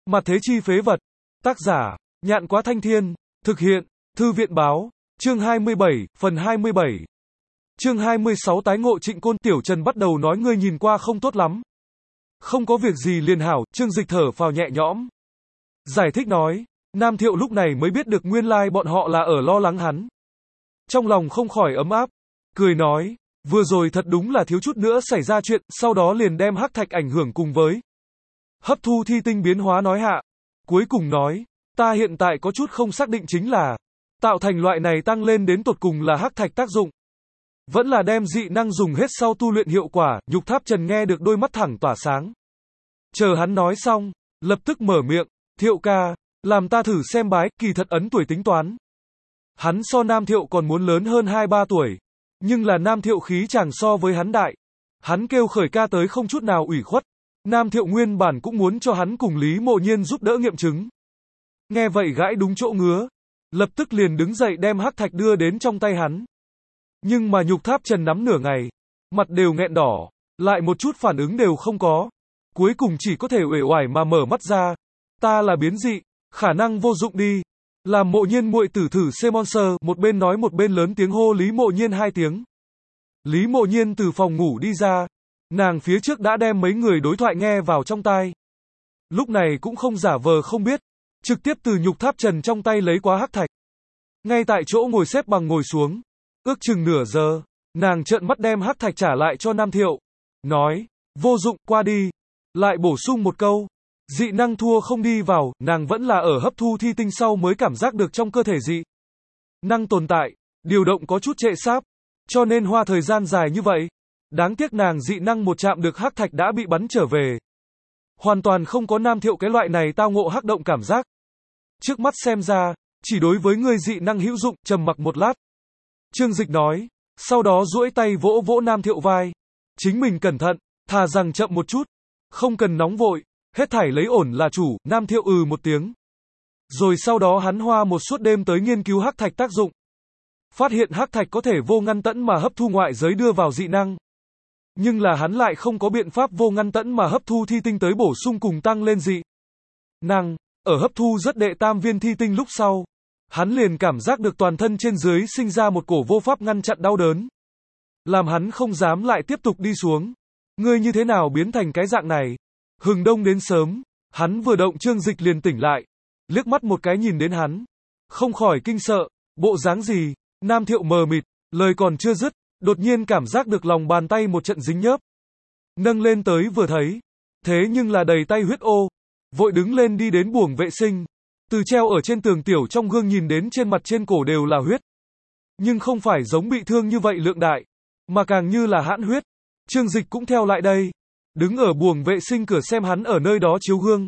Mặt thế chi phế vật. Tác giả, Nhạn Quá Thanh Thiên. Thực hiện, Thư viện Báo. Chương 27, phần 27. Chương 26 tái ngộ Trịnh Côn. Tiểu Trần bắt đầu nói ngươi nhìn qua không tốt lắm. Không có việc gì liền hảo, Trương Dịch thở phào nhẹ nhõm. Giải thích nói, Nam Thiệu lúc này mới biết được nguyên lai bọn họ là ở lo lắng hắn. Trong lòng không khỏi ấm áp, cười nói, vừa rồi thật đúng là thiếu chút nữa xảy ra chuyện, sau đó liền đem hắc thạch ảnh hưởng cùng với hấp thu thi tinh biến hóa nói hạ. Cuối cùng nói, ta hiện tại có chút không xác định chính là, tạo thành loại này tăng lên đến tột cùng là hắc thạch tác dụng. Vẫn là đem dị năng dùng hết sau tu luyện hiệu quả. Nhục Tháp Trần nghe được đôi mắt thẳng tỏa sáng. Chờ hắn nói xong, lập tức mở miệng, Thiệu ca, làm ta thử xem bái, kỳ thật ấn tuổi tính toán. Hắn so Nam Thiệu còn muốn lớn hơn 2-3 tuổi. Nhưng là Nam Thiệu khí chàng so với hắn đại. Hắn kêu khởi ca tới không chút nào ủy khuất. Nam Thiệu nguyên bản cũng muốn cho hắn cùng Lý Mộ Nhiên giúp đỡ nghiệm chứng. Nghe vậy gãi đúng chỗ ngứa. Lập tức liền đứng dậy đem hắc thạch đưa đến trong tay hắn. Nhưng mà Nhục Tháp Trần nắm nửa ngày. Mặt đều nghẹn đỏ. Lại một chút phản ứng đều không có. Cuối cùng chỉ có thể uể oải mà mở mắt ra. Ta là biến dị. Khả năng vô dụng đi. Làm Mộ Nhiên muội tử thử C-Monster. Một bên nói một bên lớn tiếng hô Lý Mộ Nhiên 2 tiếng. Lý Mộ Nhiên từ phòng ngủ đi ra. Nàng phía trước đã đem mấy người đối thoại nghe vào trong tai. Lúc này cũng không giả vờ không biết. Trực tiếp từ Nhục Tháp Trần trong tay lấy quá hắc thạch. Ngay tại chỗ ngồi xếp bằng ngồi xuống. Ước chừng nửa giờ. Nàng trợn mắt đem hắc thạch trả lại cho Nam Thiệu. Nói, vô dụng, qua đi. Lại bổ sung một câu. Dị năng thua không đi vào, nàng vẫn là ở hấp thu thi tinh sau mới cảm giác được trong cơ thể dị năng tồn tại. Điều động có chút trệ sáp. Cho nên hoa thời gian dài như vậy. Đáng tiếc nàng dị năng một chạm được hắc thạch đã bị bắn trở về. Hoàn toàn không có Nam Thiệu cái loại này tao ngộ hắc động cảm giác. Trước mắt xem ra, chỉ đối với người dị năng hữu dụng. Trầm mặc một lát. Trương Dịch nói, sau đó duỗi tay vỗ vỗ Nam Thiệu vai. Chính mình cẩn thận, thà rằng chậm một chút. Không cần nóng vội, hết thảy lấy ổn là chủ. Nam Thiệu một tiếng. Rồi sau đó hắn hoa một suốt đêm tới nghiên cứu hắc thạch tác dụng. Phát hiện hắc thạch có thể vô ngăn tẫn mà hấp thu ngoại giới đưa vào dị năng. Nhưng là hắn lại không có biện pháp vô ngăn tẫn mà hấp thu thi tinh tới bổ sung cùng tăng lên dị năng. Ở hấp thu rất đệ tam viên thi tinh lúc sau, hắn liền cảm giác được toàn thân trên dưới sinh ra một cổ vô pháp ngăn chặn đau đớn. Làm hắn không dám lại tiếp tục đi xuống. Ngươi như thế nào biến thành cái dạng này? Hừng đông đến sớm, hắn vừa động Trương Dịch liền tỉnh lại. Liếc mắt một cái nhìn đến hắn. Không khỏi kinh sợ, bộ dáng gì? Nam Thiệu mờ mịt, lời còn chưa dứt, đột nhiên cảm giác được lòng bàn tay một trận dính nhớp. Nâng lên tới vừa thấy. Thế nhưng là đầy tay huyết ô. Vội đứng lên đi đến buồng vệ sinh. Từ treo ở trên tường tiểu trong gương nhìn đến trên mặt trên cổ đều là huyết. Nhưng không phải giống bị thương như vậy lượng đại. Mà càng như là hãn huyết. Trương Dịch cũng theo lại đây. Đứng ở buồng vệ sinh cửa xem hắn ở nơi đó chiếu gương.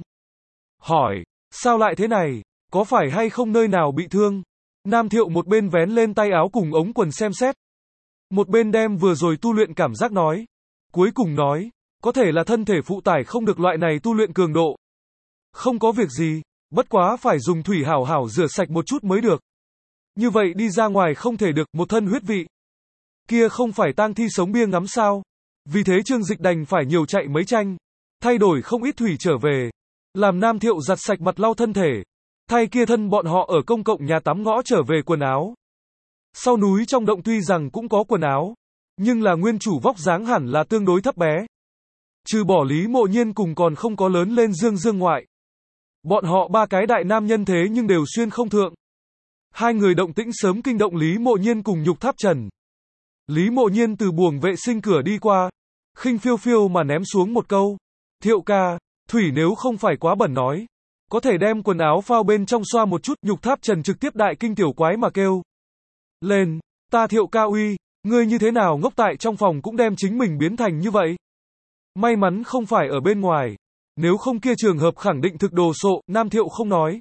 Hỏi, sao lại thế này? Có phải hay không nơi nào bị thương? Nam Thiệu một bên vén lên tay áo cùng ống quần xem xét. Một bên đem vừa rồi tu luyện cảm giác nói. Cuối cùng nói, có thể là thân thể phụ tải không được loại này tu luyện cường độ. Không có việc gì, bất quá phải dùng thủy hảo hảo rửa sạch một chút mới được. Như vậy đi ra ngoài không thể được một thân huyết vị. Kia không phải tang thi sống bia ngắm sao? Vì thế Trương Dịch đành phải nhiều chạy mấy tranh. Thay đổi không ít thủy trở về. Làm Nam Thiệu giặt sạch mặt lau thân thể. Thay kia thân bọn họ ở công cộng nhà tắm ngõ trở về quần áo. Sau núi trong động tuy rằng cũng có quần áo. Nhưng là nguyên chủ vóc dáng hẳn là tương đối thấp bé. Trừ bỏ Lý Mộ Nhiên cùng còn không có lớn lên Dương ngoại. Bọn họ ba cái đại nam nhân thế nhưng đều xuyên không thượng. Hai người động tĩnh sớm kinh động Lý Mộ Nhiên cùng Nhục Tháp Trần. Lý Mộ Nhiên từ buồng vệ sinh cửa đi qua. Khinh phiêu phiêu mà ném xuống một câu. Thiệu ca, thủy nếu không phải quá bẩn nói. Có thể đem quần áo phao bên trong xoa một chút. Nhục Tháp Trần trực tiếp đại kinh tiểu quái mà kêu lên, ta Thiệu ca uy, ngươi như thế nào ngốc tại trong phòng cũng đem chính mình biến thành như vậy. May mắn không phải ở bên ngoài. Nếu không kia trường hợp khẳng định thực đồ sộ. Nam Thiệu không nói.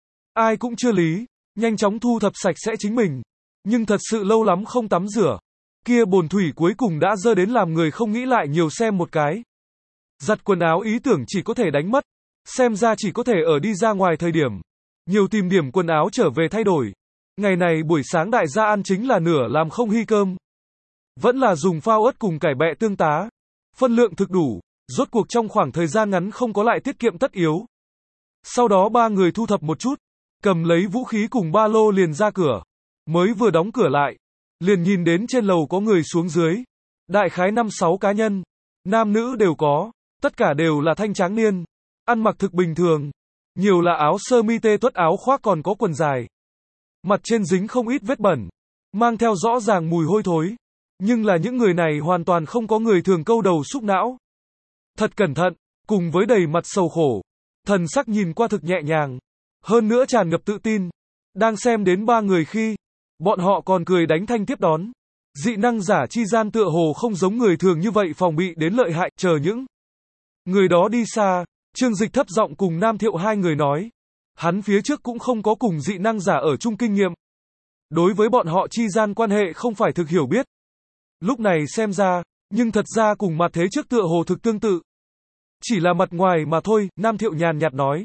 Ai cũng chưa lý. Nhanh chóng thu thập sạch sẽ chính mình. Nhưng thật sự lâu lắm không tắm rửa. Kia bồn thủy cuối cùng đã dơ đến làm người không nghĩ lại nhiều xem một cái. Giặt quần áo ý tưởng chỉ có thể đánh mất. Xem ra chỉ có thể ở đi ra ngoài thời điểm. Nhiều tìm điểm quần áo trở về thay đổi. Ngày này buổi sáng đại gia ăn chính là nửa làm không hy cơm. Vẫn là dùng phao ớt cùng cải bẹ tương tá. Phân lượng thực đủ. Rốt cuộc trong khoảng thời gian ngắn không có lại tiết kiệm tất yếu. Sau đó ba người thu thập một chút, cầm lấy vũ khí cùng ba lô liền ra cửa. Mới vừa đóng cửa lại, liền nhìn đến trên lầu có người xuống dưới. Đại khái 5-6 cá nhân, nam nữ đều có, tất cả đều là thanh tráng niên, ăn mặc thực bình thường, nhiều là áo sơ mi tê tuất áo khoác còn có quần dài. Mặt trên dính không ít vết bẩn, mang theo rõ ràng mùi hôi thối, nhưng là những người này hoàn toàn không có người thường câu đầu xúc não. Thật cẩn thận, cùng với đầy mặt sầu khổ, thần sắc nhìn qua thực nhẹ nhàng, hơn nữa tràn ngập tự tin. Đang xem đến ba người khi, bọn họ còn cười đánh thanh tiếp đón. Dị năng giả chi gian tựa hồ không giống người thường như vậy phòng bị đến lợi hại, chờ những người đó đi xa, Trương Dịch thấp giọng cùng Nam Thiệu hai người nói. Hắn phía trước cũng không có cùng dị năng giả ở chung kinh nghiệm. Đối với bọn họ chi gian quan hệ không phải thực hiểu biết. Lúc này xem ra, nhưng thật ra cùng mặt thế trước tựa hồ thực tương tự. Chỉ là mặt ngoài mà thôi, Nam Thiệu nhàn nhạt nói.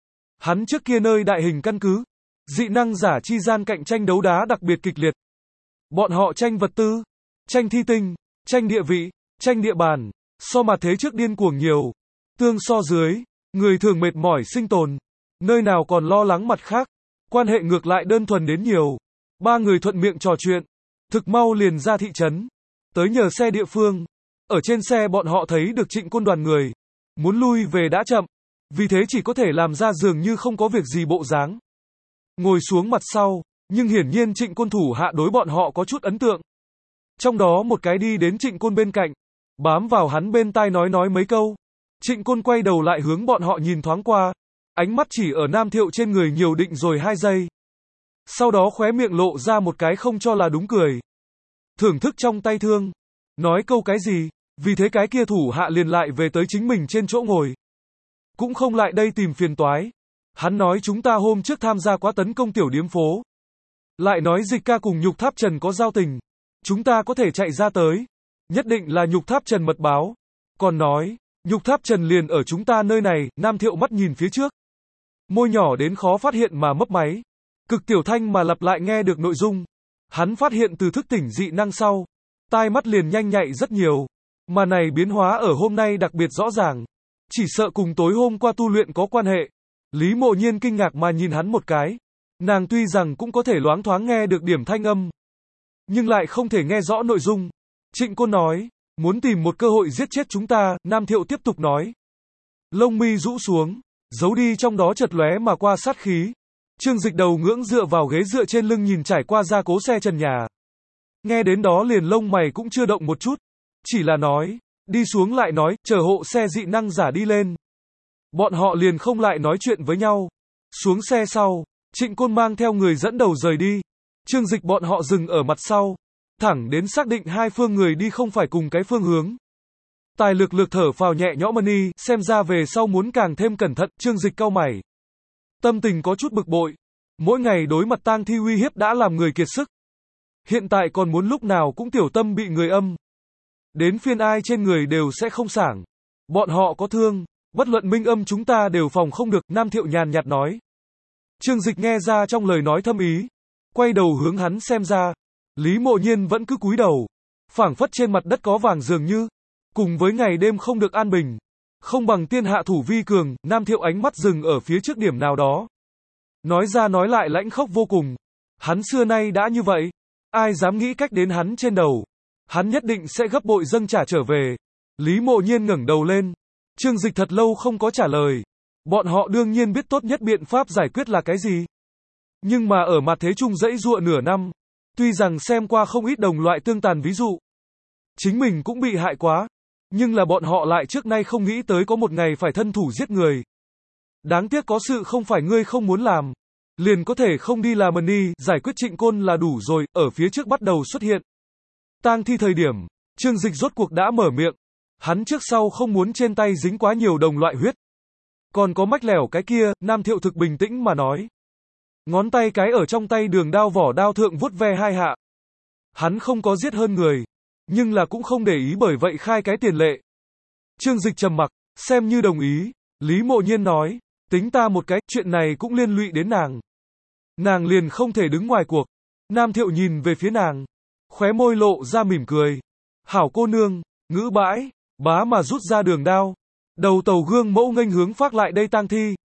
Hắn trước kia nơi đại hình căn cứ, dị năng giả chi gian cạnh tranh đấu đá đặc biệt kịch liệt. Bọn họ tranh vật tư, tranh thi tinh, tranh địa vị, tranh địa bàn, so mặt thế trước điên cuồng nhiều. Tương so dưới, người thường mệt mỏi sinh tồn, nơi nào còn lo lắng mặt khác, quan hệ ngược lại đơn thuần đến nhiều. Ba người thuận miệng trò chuyện, thực mau liền ra thị trấn, tới nhờ xe địa phương. Ở trên xe bọn họ thấy được Trịnh Côn đoàn người, muốn lui về đã chậm, vì thế chỉ có thể làm ra dường như không có việc gì bộ dáng. Ngồi xuống mặt sau, nhưng hiển nhiên Trịnh Côn thủ hạ đối bọn họ có chút ấn tượng. Trong đó một cái đi đến Trịnh Côn bên cạnh, bám vào hắn bên tai nói mấy câu. Trịnh Côn quay đầu lại hướng bọn họ nhìn thoáng qua, ánh mắt chỉ ở Nam Thiệu trên người nhiều định rồi 2 giây. Sau đó khóe miệng lộ ra một cái không cho là đúng cười. Thưởng thức trong tay thương, nói câu cái gì, vì thế cái kia thủ hạ liền lại về tới chính mình trên chỗ ngồi. Cũng không lại đây tìm phiền toái. Hắn nói chúng ta hôm trước tham gia quá tấn công tiểu điếm phố. Lại nói Dịch ca cùng Nhục Tháp Trần có giao tình. Chúng ta có thể chạy ra tới. Nhất định là Nhục Tháp Trần mật báo. Còn nói, Nhục Tháp Trần liền ở chúng ta nơi này. Nam Thiệu mắt nhìn phía trước, môi nhỏ đến khó phát hiện mà mấp máy. Cực tiểu thanh mà lặp lại nghe được nội dung. Hắn phát hiện từ thức tỉnh dị năng sau, tai mắt liền nhanh nhạy rất nhiều. Mà này biến hóa ở hôm nay đặc biệt rõ ràng. Chỉ sợ cùng tối hôm qua tu luyện có quan hệ. Lý Mộ Nhiên kinh ngạc mà nhìn hắn một cái. Nàng tuy rằng cũng có thể loáng thoáng nghe được điểm thanh âm, nhưng lại không thể nghe rõ nội dung. Trịnh Côn nói, muốn tìm một cơ hội giết chết chúng ta, Nam Thiệu tiếp tục nói. Lông mi rũ xuống, giấu đi trong đó chợt lóe mà qua sát khí. Trương Dịch đầu ngưỡng dựa vào ghế dựa trên lưng nhìn trải qua gia cố xe trần nhà. Nghe đến đó liền lông mày cũng chưa động một chút. Chỉ là nói, đi xuống lại nói, chờ hộ xe dị năng giả đi lên. Bọn họ liền không lại nói chuyện với nhau. Xuống xe sau, Trịnh Côn mang theo người dẫn đầu rời đi. Trương Dịch bọn họ dừng ở mặt sau, thẳng đến xác định hai phương người đi không phải cùng cái phương hướng. Tài lực lược thở phào nhẹ nhõm đi, xem ra về sau muốn càng thêm cẩn thận. Trương Dịch cau mày, tâm tình có chút bực bội. Mỗi ngày đối mặt tang thi uy hiếp đã làm người kiệt sức. Hiện tại còn muốn lúc nào cũng tiểu tâm bị người âm. Đến phiên ai trên người đều sẽ không sảng. Bọn họ có thương, bất luận minh âm chúng ta đều phòng không được. Nam Thiệu nhàn nhạt nói. Trương Dịch nghe ra trong lời nói thâm ý, quay đầu hướng hắn xem ra. Lý Mộ Nhiên vẫn cứ cúi đầu, phảng phất trên mặt đất có vàng dường như, cùng với ngày đêm không được an bình, không bằng tiên hạ thủ vi cường. Nam Thiệu ánh mắt dừng ở phía trước điểm nào đó, nói ra nói lại lãnh khốc vô cùng. Hắn xưa nay đã như vậy, ai dám nghĩ cách đến hắn trên đầu, hắn nhất định sẽ gấp bội dâng trả trở về. Lý Mộ Nhiên ngẩng đầu lên. Trương Dịch thật lâu không có trả lời. Bọn họ đương nhiên biết tốt nhất biện pháp giải quyết là cái gì. Nhưng mà ở mặt thế chung dãy dụa nửa năm, tuy rằng xem qua không ít đồng loại tương tàn ví dụ, chính mình cũng bị hại quá, nhưng là bọn họ lại trước nay không nghĩ tới có một ngày phải thân thủ giết người. Đáng tiếc có sự không phải ngươi không muốn làm, liền có thể không đi làm đi, giải quyết Trịnh Côn là đủ rồi. Ở phía trước bắt đầu xuất hiện tang thi thời điểm, Trương Dịch rốt cuộc đã mở miệng. Hắn trước sau không muốn trên tay dính quá nhiều đồng loại huyết. Còn có mách lẻo cái kia, Nam Thiệu thực bình tĩnh mà nói. Ngón tay cái ở trong tay đường đao vỏ đao thượng vuốt ve 2 hạ. Hắn không có giết hơn người, nhưng là cũng không để ý bởi vậy khai cái tiền lệ. Trương Dịch trầm mặc, xem như đồng ý. Lý Mộ Nhiên nói, tính ta một cái, chuyện này cũng liên lụy đến nàng. Nàng liền không thể đứng ngoài cuộc. Nam Thiệu nhìn về phía nàng, khóe môi lộ ra mỉm cười. Hảo cô nương, ngữ bãi, bá mà rút ra đường đao. Đầu tàu gương mẫu nghênh hướng phát lại đây tang thi.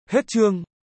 Hết chương.